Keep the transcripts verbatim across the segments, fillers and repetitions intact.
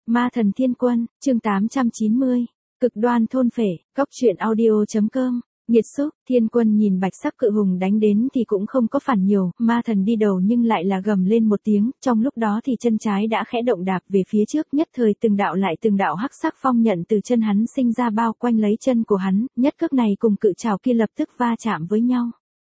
Ma thần thiên quân, chương tám trăm chín mươi, cực đoan thôn phệ, cóc truyện audio.com. Nghiệt xúc, thiên quân nhìn bạch sắc cự hùng đánh đến thì cũng không có phản nhiều, ma thần đi đầu nhưng lại là gầm lên một tiếng, trong lúc đó thì chân trái đã khẽ động đạp về phía trước, nhất thời từng đạo lại từng đạo hắc sắc phong nhận từ chân hắn sinh ra bao quanh lấy chân của hắn, nhất cước này cùng cự trảo kia lập tức va chạm với nhau.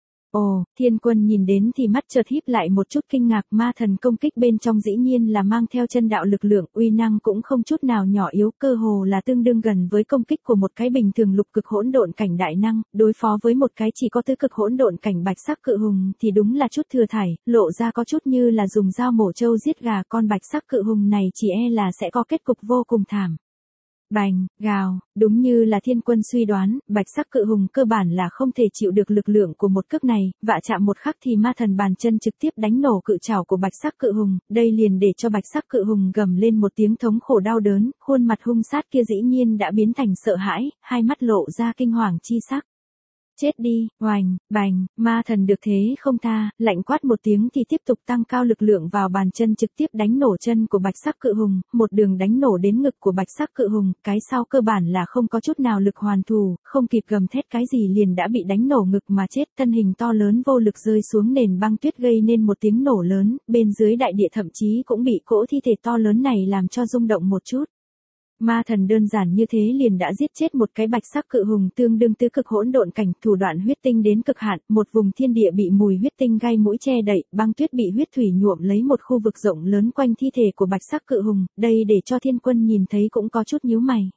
Ồ, thiên quân nhìn đến thì mắt chợt híp lại một chút kinh ngạc, ma thần công kích bên trong dĩ nhiên là mang theo chân đạo lực lượng, uy năng cũng không chút nào nhỏ yếu, cơ hồ là tương đương gần với công kích của một cái bình thường lục cực hỗn độn cảnh đại năng, đối phó với một cái chỉ có tứ cực hỗn độn cảnh bạch sắc cự hùng thì đúng là chút thừa thải, lộ ra có chút như là dùng dao mổ trâu giết gà, con bạch sắc cự hùng này chỉ e là sẽ có kết cục vô cùng thảm. Bành, gào, đúng như là thiên quân suy đoán, bạch sắc cự hùng cơ bản là không thể chịu được lực lượng của một cước này, vạ chạm một khắc thì ma thần bàn chân trực tiếp đánh nổ cự trảo của bạch sắc cự hùng, đây liền để cho bạch sắc cự hùng gầm lên một tiếng thống khổ đau đớn, khuôn mặt hung sát kia dĩ nhiên đã biến thành sợ hãi, hai mắt lộ ra kinh hoàng chi sắc. Chết đi, oành, bành, ma thần được thế không tha, lạnh quát một tiếng thì tiếp tục tăng cao lực lượng vào bàn chân trực tiếp đánh nổ chân của bạch sắc cự hùng, một đường đánh nổ đến ngực của bạch sắc cự hùng, cái sau cơ bản là không có chút nào lực hoàn thù, không kịp gầm thét cái gì liền đã bị đánh nổ ngực mà chết, thân hình to lớn vô lực rơi xuống nền băng tuyết gây nên một tiếng nổ lớn, bên dưới đại địa thậm chí cũng bị cỗ thi thể to lớn này làm cho rung động một chút. Ma thần đơn giản như thế liền đã giết chết một cái bạch sắc cự hùng tương đương tứ cực hỗn độn cảnh, thủ đoạn huyết tinh đến cực hạn, một vùng thiên địa bị mùi huyết tinh gai mũi che đậy, băng tuyết bị huyết thủy nhuộm lấy một khu vực rộng lớn quanh thi thể của bạch sắc cự hùng, đây để cho thiên quân nhìn thấy cũng có chút nhíu mày.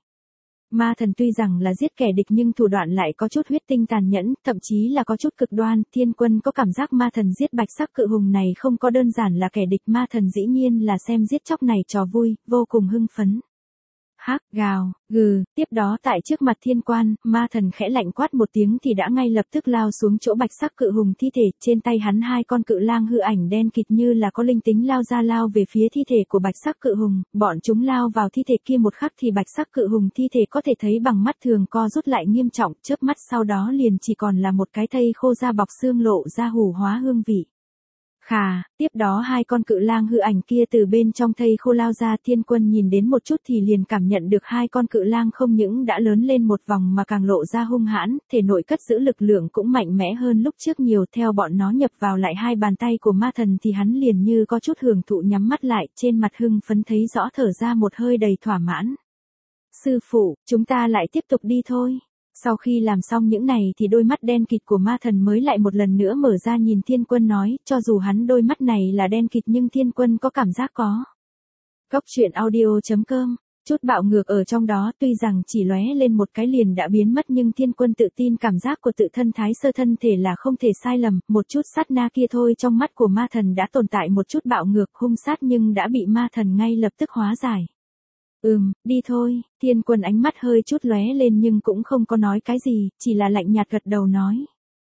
Ma thần tuy rằng là giết kẻ địch nhưng thủ đoạn lại có chút huyết tinh tàn nhẫn, thậm chí là có chút cực đoan, thiên quân có cảm giác ma thần giết bạch sắc cự hùng này không có đơn giản là kẻ địch, ma thần dĩ nhiên là xem giết chóc này trò vui, vô cùng hưng phấn. Hắc, gào, gừ, tiếp đó tại trước mặt thiên quan, ma thần khẽ lạnh quát một tiếng thì đã ngay lập tức lao xuống chỗ bạch sắc cự hùng thi thể, trên tay hắn hai con cự lang hư ảnh đen kịt như là có linh tính lao ra lao về phía thi thể của bạch sắc cự hùng, bọn chúng lao vào thi thể kia một khắc thì bạch sắc cự hùng thi thể có thể thấy bằng mắt thường co rút lại nghiêm trọng, chớp mắt sau đó liền chỉ còn là một cái thây khô da bọc xương lộ ra hủ hóa hương vị. Khà, tiếp đó hai con cự lang hư ảnh kia từ bên trong thây khô lao ra, thiên quân nhìn đến một chút thì liền cảm nhận được hai con cự lang không những đã lớn lên một vòng mà càng lộ ra hung hãn, thể nội cất giữ lực lượng cũng mạnh mẽ hơn lúc trước nhiều, theo bọn nó nhập vào lại hai bàn tay của ma thần thì hắn liền như có chút hưởng thụ nhắm mắt lại, trên mặt hưng phấn thấy rõ thở ra một hơi đầy thỏa mãn. Sư phụ, chúng ta lại tiếp tục đi thôi. Sau khi làm xong những này thì đôi mắt đen kịt của ma thần mới lại một lần nữa mở ra nhìn thiên quân nói, cho dù hắn đôi mắt này là đen kịt nhưng thiên quân có cảm giác có. Cóc truyện audio.com, chút bạo ngược ở trong đó tuy rằng chỉ lóe lên một cái liền đã biến mất nhưng thiên quân tự tin cảm giác của tự thân thái sơ thân thể là không thể sai lầm, một chút sát na kia thôi trong mắt của ma thần đã tồn tại một chút bạo ngược hung sát nhưng đã bị ma thần ngay lập tức hóa giải. Ừm, đi thôi, thiên quân ánh mắt hơi chút lóe lên nhưng cũng không có nói cái gì, chỉ là lạnh nhạt gật đầu nói.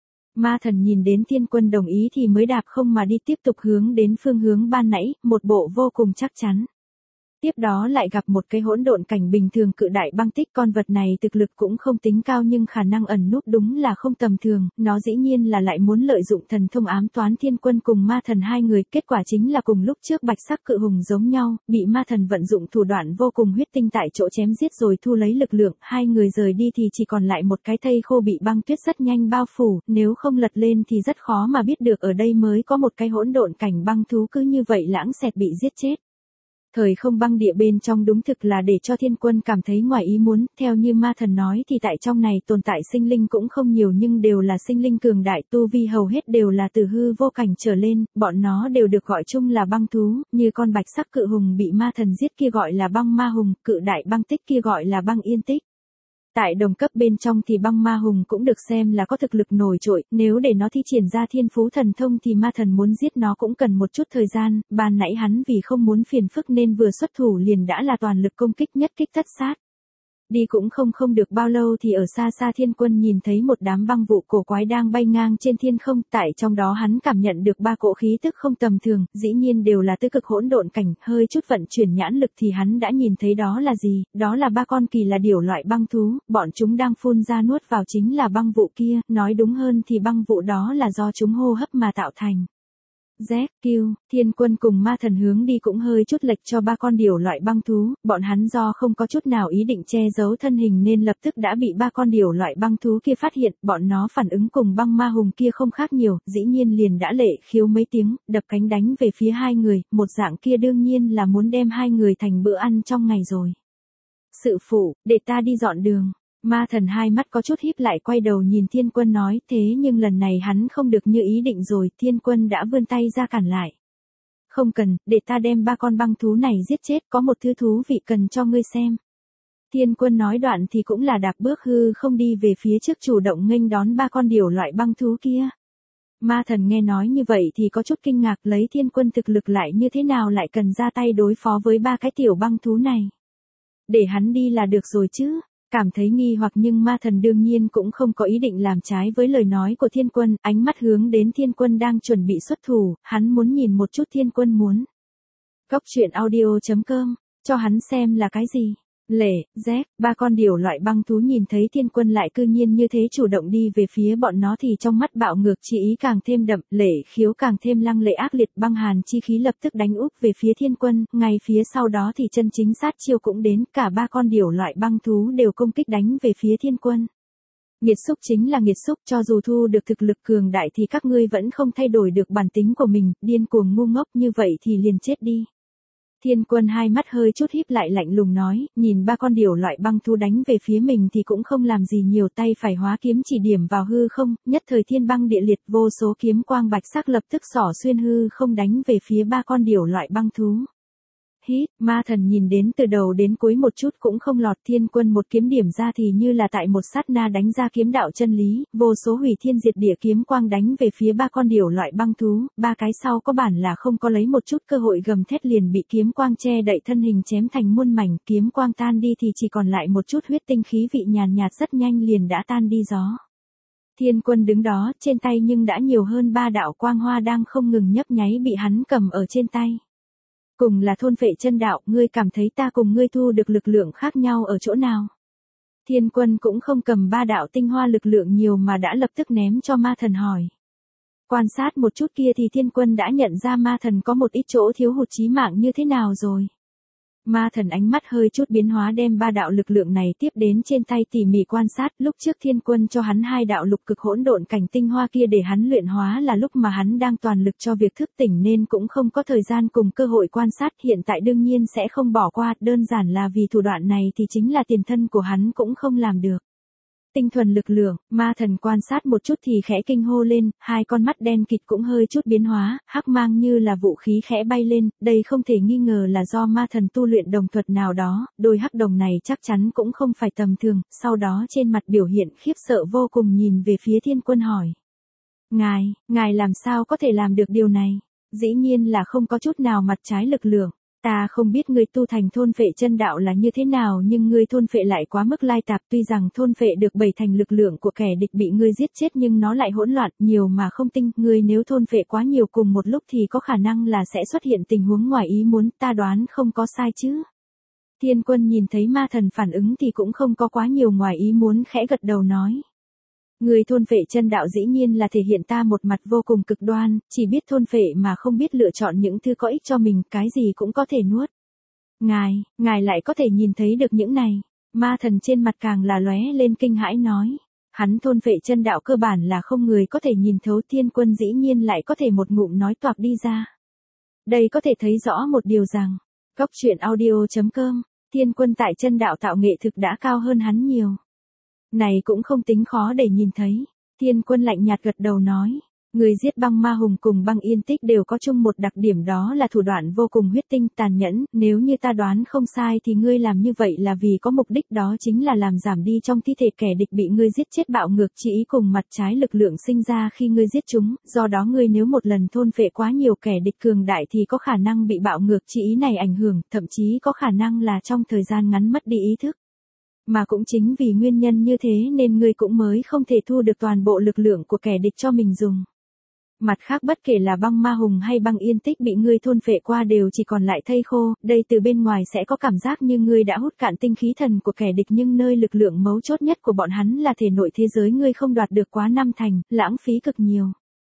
Ma thần nhìn đến thiên quân đồng ý thì mới đạp không mà đi tiếp tục hướng đến phương hướng ban nãy, một bộ vô cùng chắc chắn. Tiếp đó lại gặp một cái hỗn độn cảnh bình thường cự đại băng tích, con vật này thực lực cũng không tính cao nhưng khả năng ẩn núp đúng là không tầm thường, nó dĩ nhiên là lại muốn lợi dụng thần thông ám toán thiên quân cùng ma thần hai người, kết quả chính là cùng lúc trước bạch sắc cự hùng giống nhau, bị ma thần vận dụng thủ đoạn vô cùng huyết tinh tại chỗ chém giết rồi thu lấy lực lượng, hai người rời đi thì chỉ còn lại một cái thây khô bị băng tuyết rất nhanh bao phủ, nếu không lật lên thì rất khó mà biết được ở đây mới có một cái hỗn độn cảnh băng thú cứ như vậy lãng xẹt bị giết chết. Thời không băng địa bên trong đúng thực là để cho thiên quân cảm thấy ngoài ý muốn, theo như ma thần nói thì tại trong này tồn tại sinh linh cũng không nhiều nhưng đều là sinh linh cường đại, tu vi hầu hết đều là từ hư vô cảnh trở lên, bọn nó đều được gọi chung là băng thú, như con bạch sắc cự hùng bị ma thần giết kia gọi là băng ma hùng, cự đại băng tích kia gọi là băng yên tích. Tại đồng cấp bên trong thì băng ma hùng cũng được xem là có thực lực nổi trội, nếu để nó thi triển ra thiên phú thần thông thì ma thần muốn giết nó cũng cần một chút thời gian, ban nãy hắn vì không muốn phiền phức nên vừa xuất thủ liền đã là toàn lực công kích nhất kích tất sát. Đi cũng không không được bao lâu thì ở xa xa thiên quân nhìn thấy một đám băng vụ cổ quái đang bay ngang trên thiên không, tại trong đó hắn cảm nhận được ba cỗ khí tức không tầm thường, dĩ nhiên đều là tứ cực hỗn độn cảnh, hơi chút vận chuyển nhãn lực thì hắn đã nhìn thấy đó là gì, đó là ba con kỳ là điểu loại băng thú, bọn chúng đang phun ra nuốt vào chính là băng vụ kia, nói đúng hơn thì băng vụ đó là do chúng hô hấp mà tạo thành. Z, Q, Thiên Quân cùng ma thần hướng đi cũng hơi chút lệch cho ba con điểu loại băng thú, bọn hắn do không có chút nào ý định che giấu thân hình nên lập tức đã bị ba con điểu loại băng thú kia phát hiện, bọn nó phản ứng cùng băng ma hùng kia không khác nhiều, dĩ nhiên liền đã lệ khiếu mấy tiếng, đập cánh đánh về phía hai người, một dạng kia đương nhiên là muốn đem hai người thành bữa ăn trong ngày rồi. Sự phụ, để ta đi dọn đường. Ma thần hai mắt có chút híp lại quay đầu nhìn Thiên Quân nói, thế nhưng lần này hắn không được như ý định rồi, Thiên Quân đã vươn tay ra cản lại. Không cần, để ta đem ba con băng thú này giết chết, có một thứ thú vị cần cho ngươi xem. Thiên Quân nói đoạn thì cũng là đạp bước hư không đi về phía trước chủ động nghênh đón ba con điểu loại băng thú kia. Ma thần nghe nói như vậy thì có chút kinh ngạc, lấy Thiên Quân thực lực lại như thế nào lại cần ra tay đối phó với ba cái tiểu băng thú này. Để hắn đi là được rồi chứ. Cảm thấy nghi hoặc nhưng ma thần đương nhiên cũng không có ý định làm trái với lời nói của Thiên Quân, ánh mắt hướng đến Thiên Quân đang chuẩn bị xuất thủ, hắn muốn nhìn một chút Thiên Quân muốn. Cốc truyện audio chấm com, cho hắn xem là cái gì. Lệ, Z, ba con điểu loại băng thú nhìn thấy Thiên Quân lại cư nhiên như thế chủ động đi về phía bọn nó thì trong mắt bạo ngược chi ý càng thêm đậm, lệ khiếu càng thêm lăng lệ ác liệt, băng hàn chi khí lập tức đánh úp về phía Thiên Quân, ngay phía sau đó thì chân chính sát chiêu cũng đến, cả ba con điểu loại băng thú đều công kích đánh về phía Thiên Quân. Nghiệt xúc chính là nghiệt xúc, cho dù thu được thực lực cường đại thì các ngươi vẫn không thay đổi được bản tính của mình, điên cuồng ngu ngốc như vậy thì liền chết đi. Thiên Quân hai mắt hơi chút híp lại lạnh lùng nói, nhìn ba con điểu loại băng thú đánh về phía mình thì cũng không làm gì nhiều, tay phải hóa kiếm chỉ điểm vào hư không, nhất thời thiên băng địa liệt, vô số kiếm quang bạch sắc lập tức xỏ xuyên hư không đánh về phía ba con điểu loại băng thú. Hít, ma thần nhìn đến từ đầu đến cuối một chút cũng không lọt, Thiên Quân một kiếm điểm ra thì như là tại một sát na đánh ra kiếm đạo chân lý, vô số hủy thiên diệt địa kiếm quang đánh về phía ba con điểu loại băng thú, ba cái sau có bản là không có lấy một chút cơ hội gầm thét liền bị kiếm quang che đậy thân hình chém thành muôn mảnh, kiếm quang tan đi thì chỉ còn lại một chút huyết tinh khí vị nhàn nhạt rất nhanh liền đã tan đi gió. Thiên Quân đứng đó, trên tay nhưng đã nhiều hơn ba đạo quang hoa đang không ngừng nhấp nháy bị hắn cầm ở trên tay. Cùng là thôn phệ chân đạo, ngươi cảm thấy ta cùng ngươi thu được lực lượng khác nhau ở chỗ nào? Thiên Quân cũng không cầm ba đạo tinh hoa lực lượng nhiều mà đã lập tức ném cho ma thần hỏi. Quan sát một chút kia thì Thiên Quân đã nhận ra ma thần có một ít chỗ thiếu hụt chí mạng như thế nào rồi. Ma thần ánh mắt hơi chút biến hóa đem ba đạo lực lượng này tiếp đến trên tay tỉ mỉ quan sát, lúc trước Thiên Quân cho hắn hai đạo lục cực hỗn độn cảnh tinh hoa kia để hắn luyện hóa là lúc mà hắn đang toàn lực cho việc thức tỉnh nên cũng không có thời gian cùng cơ hội quan sát, hiện tại đương nhiên sẽ không bỏ qua, đơn giản là vì thủ đoạn này thì chính là tiền thân của hắn cũng không làm được. Tinh thuần lực lượng, ma thần quan sát một chút thì khẽ kinh hô lên, hai con mắt đen kịt cũng hơi chút biến hóa, hắc mang như là vũ khí khẽ bay lên, đây không thể nghi ngờ là do ma thần tu luyện đồng thuật nào đó, đôi hắc đồng này chắc chắn cũng không phải tầm thường, sau đó trên mặt biểu hiện khiếp sợ vô cùng nhìn về phía Thiên Quân hỏi. Ngài, ngài làm sao có thể làm được điều này? Dĩ nhiên là không có chút nào mặt trái lực lượng. Ta không biết ngươi tu thành thôn phệ chân đạo là như thế nào nhưng ngươi thôn phệ lại quá mức lai tạp, tuy rằng thôn phệ được bảy thành lực lượng của kẻ địch bị ngươi giết chết nhưng nó lại hỗn loạn, nhiều mà không tinh, ngươi nếu thôn phệ quá nhiều cùng một lúc thì có khả năng là sẽ xuất hiện tình huống ngoài ý muốn, ta đoán không có sai chứ. Thiên Quân nhìn thấy ma thần phản ứng thì cũng không có quá nhiều ngoài ý muốn, khẽ gật đầu nói. Người thôn phệ chân đạo dĩ nhiên là thể hiện ta một mặt vô cùng cực đoan, chỉ biết thôn phệ mà không biết lựa chọn những thứ có ích cho mình, cái gì cũng có thể nuốt. Ngài, ngài lại có thể nhìn thấy được những này. Ma thần trên mặt càng là lóe lên kinh hãi nói. Hắn thôn phệ chân đạo cơ bản là không người có thể nhìn thấu, Thiên Quân dĩ nhiên lại có thể một ngụm nói toạc đi ra. Đây có thể thấy rõ một điều rằng, cốc truyện audio chấm com, Thiên Quân tại chân đạo tạo nghệ thực đã cao hơn hắn nhiều. Này cũng không tính khó để nhìn thấy. Thiên Quân lạnh nhạt gật đầu nói. Người giết băng ma hùng cùng băng yên tích đều có chung một đặc điểm, đó là thủ đoạn vô cùng huyết tinh tàn nhẫn, nếu như ta đoán không sai thì ngươi làm như vậy là vì có mục đích, đó chính là làm giảm đi trong thi thể kẻ địch bị ngươi giết chết bạo ngược chỉ ý cùng mặt trái lực lượng sinh ra khi ngươi giết chúng, do đó ngươi nếu một lần thôn phệ quá nhiều kẻ địch cường đại thì có khả năng bị bạo ngược chỉ ý này ảnh hưởng, thậm chí có khả năng là trong thời gian ngắn mất đi ý thức. Mà cũng chính vì nguyên nhân như thế nên ngươi cũng mới không thể thu được toàn bộ lực lượng của kẻ địch cho mình dùng. Mặt khác bất kể là băng ma hùng hay băng yên tích bị ngươi thôn phệ qua đều chỉ còn lại thây khô, đây từ bên ngoài sẽ có cảm giác như ngươi đã hút cạn tinh khí thần của kẻ địch nhưng nơi lực lượng mấu chốt nhất của bọn hắn là thể nội thế giới ngươi không đoạt được quá năm thành, lãng phí cực nhiều.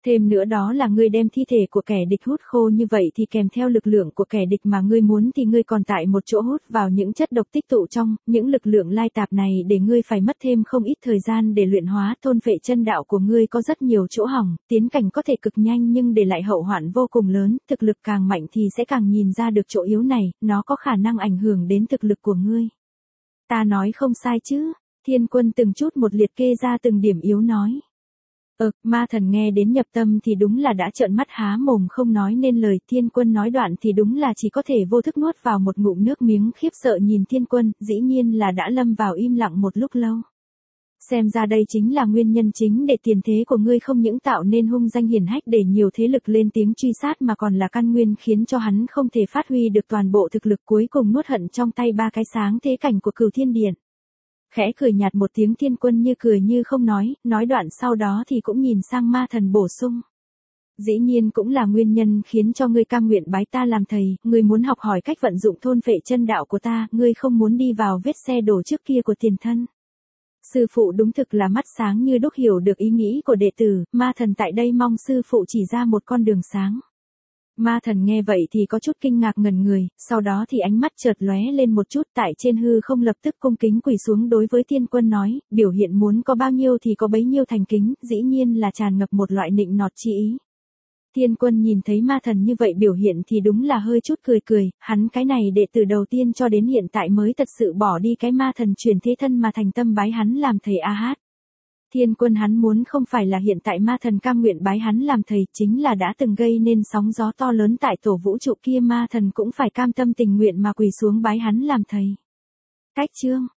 Thêm nữa đó là ngươi đem thi thể của kẻ địch hút khô như vậy thì kèm theo lực lượng của kẻ địch mà ngươi muốn thì ngươi còn tại một chỗ hút vào những chất độc tích tụ trong, những lực lượng lai tạp này để ngươi phải mất thêm không ít thời gian để luyện hóa. Thôn phệ chân đạo của ngươi có rất nhiều chỗ hỏng, tiến cảnh có thể cực nhanh nhưng để lại hậu hoạn vô cùng lớn, thực lực càng mạnh thì sẽ càng nhìn ra được chỗ yếu này, nó có khả năng ảnh hưởng đến thực lực của ngươi. Ta nói không sai chứ? Thiên Quân từng chút một liệt kê ra từng điểm yếu nói. Ờ, ma thần nghe đến nhập tâm thì đúng là đã trợn mắt há mồm không nói nên lời. Thiên Quân nói đoạn thì đúng là chỉ có thể vô thức nuốt vào một ngụm nước miếng, khiếp sợ nhìn Thiên Quân, dĩ nhiên là đã lâm vào im lặng một lúc lâu. Xem ra đây chính là nguyên nhân chính để tiền thế của ngươi không những tạo nên hung danh hiển hách để nhiều thế lực lên tiếng truy sát mà còn là căn nguyên khiến cho hắn không thể phát huy được toàn bộ thực lực, cuối cùng nuốt hận trong tay ba cái sáng thế cảnh của Cửu Thiên Điện. Khẽ cười nhạt một tiếng, Thiên Quân như cười như không nói, nói đoạn sau đó thì cũng nhìn sang ma thần bổ sung. Dĩ nhiên cũng là nguyên nhân khiến cho ngươi cam nguyện bái ta làm thầy, ngươi muốn học hỏi cách vận dụng thôn phệ chân đạo của ta, ngươi không muốn đi vào vết xe đổ trước kia của tiền thân. Sư phụ đúng thực là mắt sáng như đúc, hiểu được ý nghĩ của đệ tử, ma thần tại đây mong sư phụ chỉ ra một con đường sáng. Ma thần nghe vậy thì có chút kinh ngạc ngẩn người, sau đó thì ánh mắt chợt lóe lên một chút, tại trên hư không lập tức cung kính quỳ xuống đối với Thiên Quân nói, biểu hiện muốn có bao nhiêu thì có bấy nhiêu thành kính, dĩ nhiên là tràn ngập một loại nịnh nọt chi ý. Thiên Quân nhìn thấy ma thần như vậy biểu hiện thì đúng là hơi chút cười cười, hắn cái này đệ tử đầu tiên cho đến hiện tại mới thật sự bỏ đi cái ma thần truyền thế thân mà thành tâm bái hắn làm thầy a hát. Thiên Quân hắn muốn không phải là hiện tại ma thần cam nguyện bái hắn làm thầy, chính là đã từng gây nên sóng gió to lớn tại tổ vũ trụ kia ma thần cũng phải cam tâm tình nguyện mà quỳ xuống bái hắn làm thầy. Cách chương